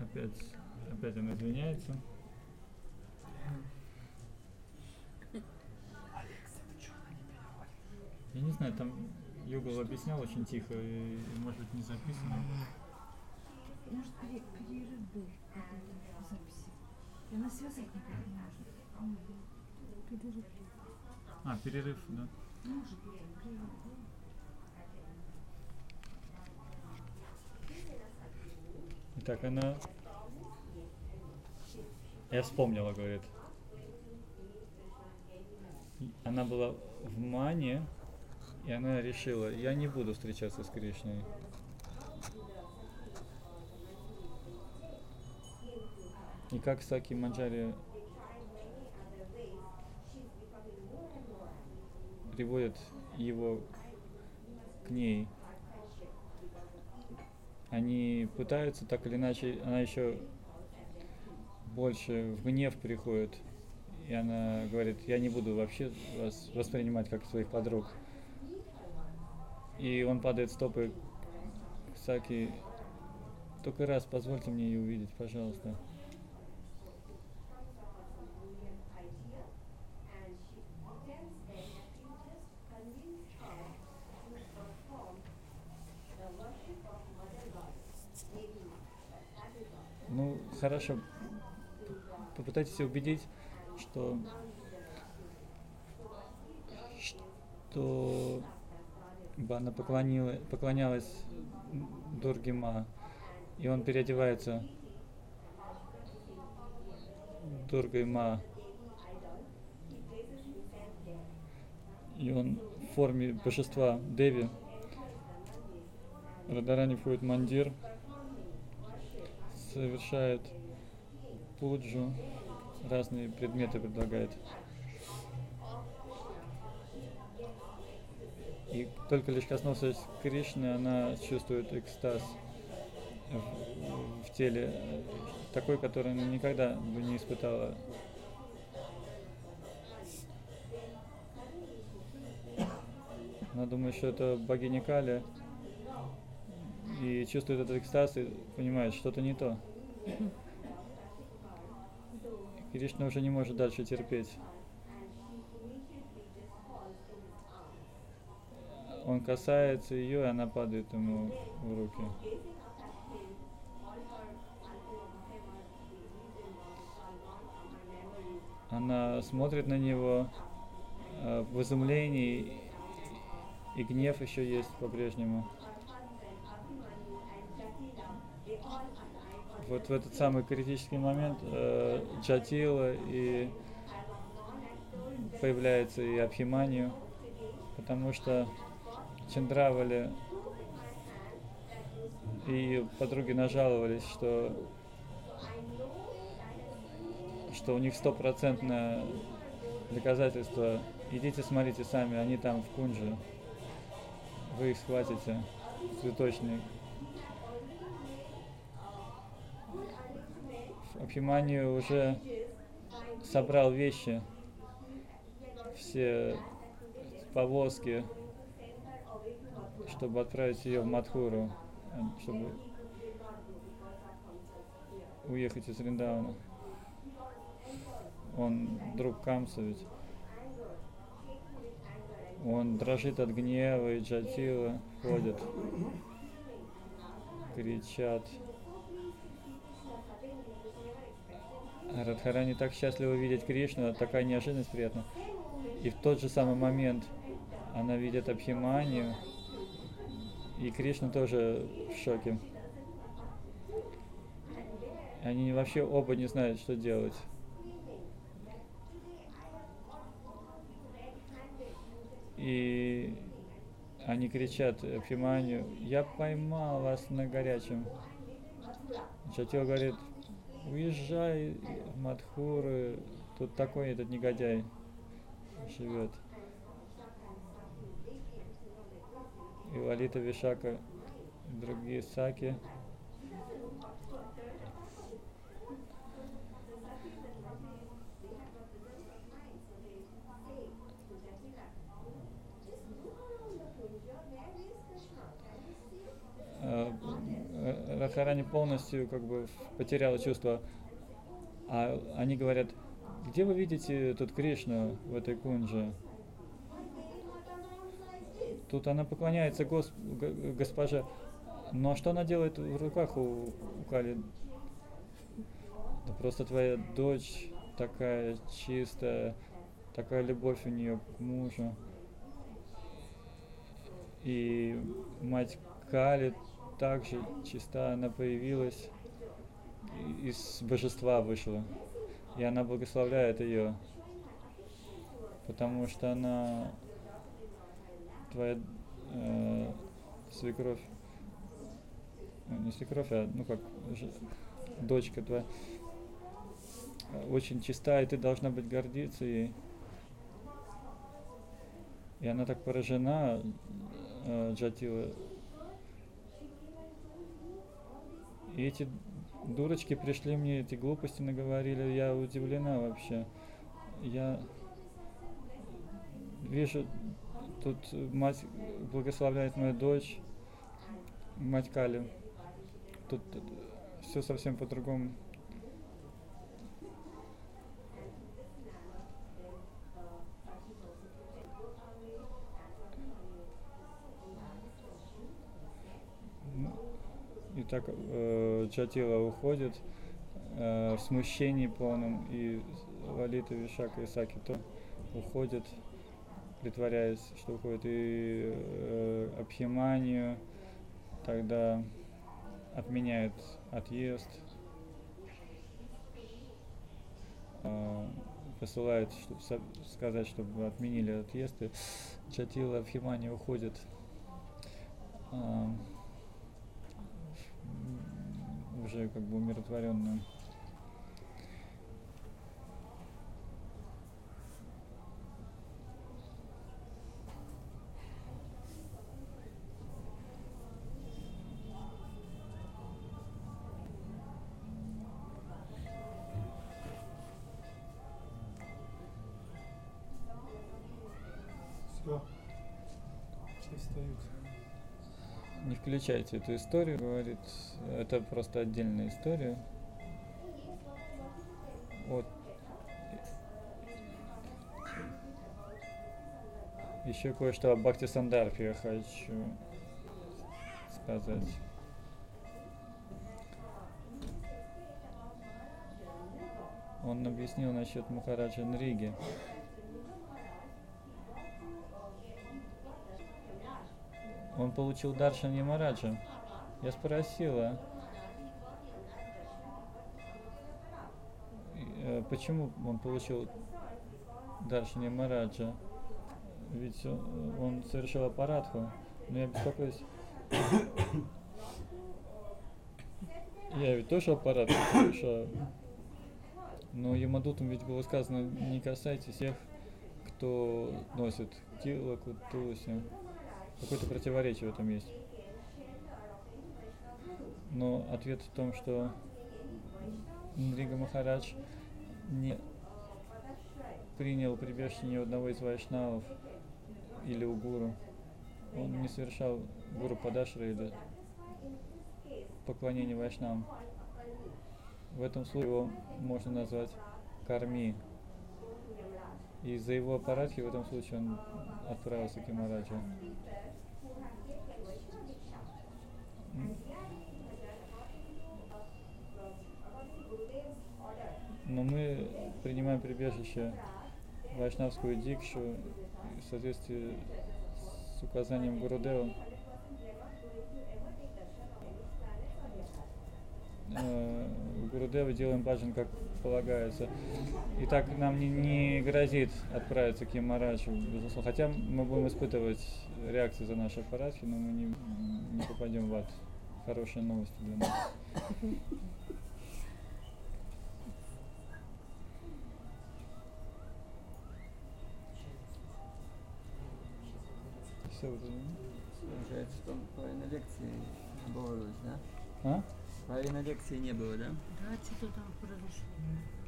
Опять он извиняется. Я не знаю, там Югол объяснял очень тихо, и может быть не записано. Может, перерыв был в записи. И она связать никак не может. Перерыв. Перерыв, да. Может быть, перерыв был. Итак, она... Я вспомнила, говорит. Она была в мане, и она решила, я не буду встречаться с Кришной. И как Саки Манджари приводит его к ней, они пытаются так или иначе, она еще больше в гнев приходит, и она говорит, я не буду вообще вас воспринимать как своих подруг. И он падает стопы к Саки, только раз позвольте мне ее увидеть, пожалуйста. Ну, хорошо. Попытайтесь убедить, что она поклонялась Дурге Ма, и он переодевается Дургой Ма, и он в форме божества Деви. Радарани входит в мандир, совершает пуджу, разные предметы предлагает. И только лишь коснувшись Кришны, она чувствует экстаз в теле, такой, который она никогда бы не испытала. Она думает, что это богиня Кали, и чувствует этот экстаз и понимает, что-то не то. Кришна уже не может дальше терпеть. Он касается ее, и она падает ему в руки. Она смотрит на него в изумлении, и гнев еще есть по-прежнему. Вот в этот самый критический момент Джатила и появляется и Абхиманию, потому что Чандравали и подруги нажаловались, что у них 100% доказательство. Идите смотрите сами, они там в кунже, вы их схватите, цветочный. Абхиманию уже собрал вещи, все повозки, чтобы отправить ее в Мадхуру, чтобы уехать из Вриндавана. Он друг Камса ведь. Он дрожит от гнева, и Джатила ходят, кричат. Радхарани так счастлива видеть Кришну, такая неожиданность приятна. И в тот же самый момент она видит Абхиманию, и Кришна тоже в шоке. Они вообще оба не знают, что делать. И они кричат Абхиманию, я поймал вас на горячем. Джатила говорит, уезжай в Мадхуру, тут такой этот негодяй живет. И Лалита, Вишака, и другие Саки. Махарани полностью как бы потеряла чувство. А они говорят, где вы видите тут Кришну в этой кунже? Тут она поклоняется госпоже. Но что она делает в руках у Кали? Да просто твоя дочь такая чистая, такая любовь у нее к мужу. И мать Кали также чиста, она появилась, из божества вышла. И она благословляет ее, потому что она твоя свекровь, не свекровь, а ну как дочка твоя, очень чиста, и ты должна быть гордиться ей. И она так поражена, Джатила. И эти дурочки пришли мне, эти глупости наговорили, я удивлена вообще. Я вижу, тут мать благословляет мою дочь, мать Кали. Тут все совсем по-другому. И так Джатила уходит в смущении полном, и Лалита, Вишака и Саки то уходят, притворяясь, что уходит, и Абхиманию тогда отменяет отъезд, посылает, чтобы сказать, чтобы отменили отъезд, и Джатила, Абхимания уходит уже как бы умиротворенную. Все. Все встают. Не включайте эту историю, говорит, это просто отдельная история. Вот. Еще кое-что о Бхакти Сандарбхе я хочу сказать. Он объяснил насчет Махараджа Нриги. Он получил даршан Ямараджа. Я спросила, почему он получил даршан Ямараджа? Ведь он совершил аппаратху. Но я беспокоюсь. Я ведь тоже аппаратху совершаю. Но Ямадутам ведь было сказано, не касайтесь тех, кто носит тилаку, туласи. Какое-то противоречие в этом есть. Но ответ в том, что Нрига Махарадж не принял прибежище ни у одного из вайшнавов или у гуру. Он не совершал гуру падашры или поклонение вайшнавам. В этом случае его можно назвать карми. И из-за его аппаратхи в этом случае он отправился к Ямараджу. Но мы принимаем прибежище вайшнавскую дикшу в соответствии с указанием Гурудева. Гурудева делаем баджан как полагается. И так нам не грозит отправиться к Ямараджу, безусловно. Хотя мы будем испытывать реакции за наши аппаратки, но мы не попадем в ад. Хорошая новость для нас. Все уже. Получается, что половина лекции не было, да? А? Половина лекции не было, да? Да, что-то там произошло.